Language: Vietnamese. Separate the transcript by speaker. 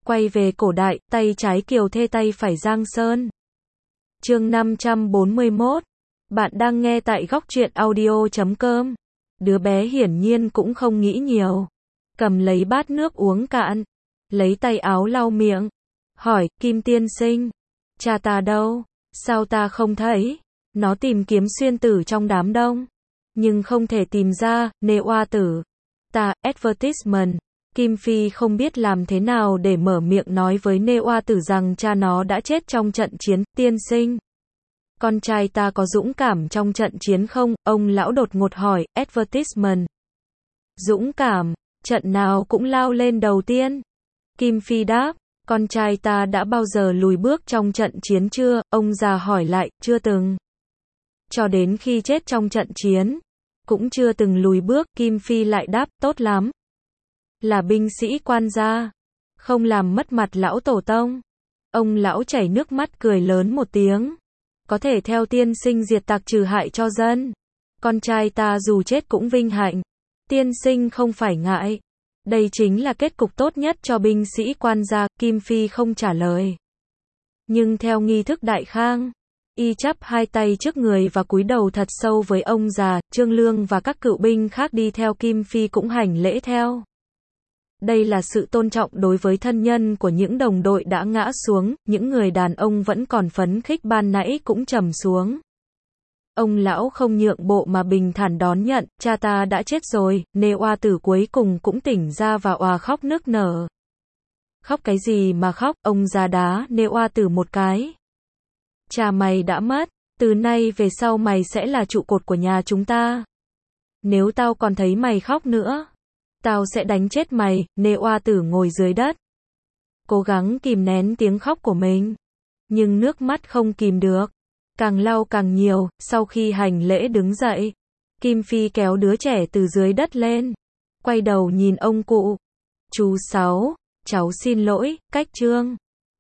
Speaker 1: Quay về cổ đại, tay trái Kiều Thê tay phải Giang Sơn. Chương 541. Bạn đang nghe tại góc truyện audio.com. Đứa bé hiển nhiên cũng không nghĩ nhiều. Cầm lấy bát nước uống cạn. Lấy tay áo lau miệng. Hỏi, Kim tiên sinh. Cha ta đâu? Sao ta không thấy? Nó tìm kiếm xuyên tử trong đám đông. Nhưng không thể tìm ra, nê oa tử. Ta, advertisement. Kim Phi không biết làm thế nào để mở miệng nói với nê oa tử rằng cha nó đã chết trong trận chiến, tiên sinh. Con trai ta có dũng cảm trong trận chiến không? Ông lão đột ngột hỏi, advertisement. Dũng cảm, trận nào cũng lao lên đầu tiên. Kim Phi đáp, con trai ta đã bao giờ lùi bước trong trận chiến chưa? Ông già hỏi lại, chưa từng. Cho đến khi chết trong trận chiến, cũng chưa từng lùi bước. Kim Phi lại đáp, tốt lắm. Là binh sĩ quan gia, không làm mất mặt lão tổ tông. Ông lão chảy nước mắt cười lớn một tiếng. Có thể theo tiên sinh diệt tặc trừ hại cho dân. Con trai ta dù chết cũng vinh hạnh. Tiên sinh không phải ngại. Đây chính là kết cục tốt nhất cho binh sĩ quan gia. Kim Phi không trả lời. Nhưng theo nghi thức Đại Khang, y chắp hai tay trước người và cúi đầu thật sâu với ông già. Trương Lương và các cựu binh khác đi theo Kim Phi cũng hành lễ theo. Đây là sự tôn trọng đối với thân nhân của những đồng đội đã ngã xuống. Những người đàn ông vẫn còn phấn khích ban nãy cũng trầm xuống. Ông lão không nhượng bộ mà bình thản đón nhận. Cha ta đã chết rồi. Nê oa tử cuối cùng cũng tỉnh ra và òa khóc nức nở. Khóc cái gì mà khóc? Ông già đá nê oa tử một cái. Cha mày đã mất. Từ nay về sau mày sẽ là trụ cột của nhà chúng ta. Nếu tao còn thấy mày khóc nữa, tao sẽ đánh chết mày. Nê oa tử ngồi dưới đất, cố gắng kìm nén tiếng khóc của mình. Nhưng nước mắt không kìm được, càng lau càng nhiều. Sau khi hành lễ đứng dậy, Kim Phi kéo đứa trẻ từ dưới đất lên, quay đầu nhìn ông cụ. Chú Sáu, cháu xin lỗi, cách Trương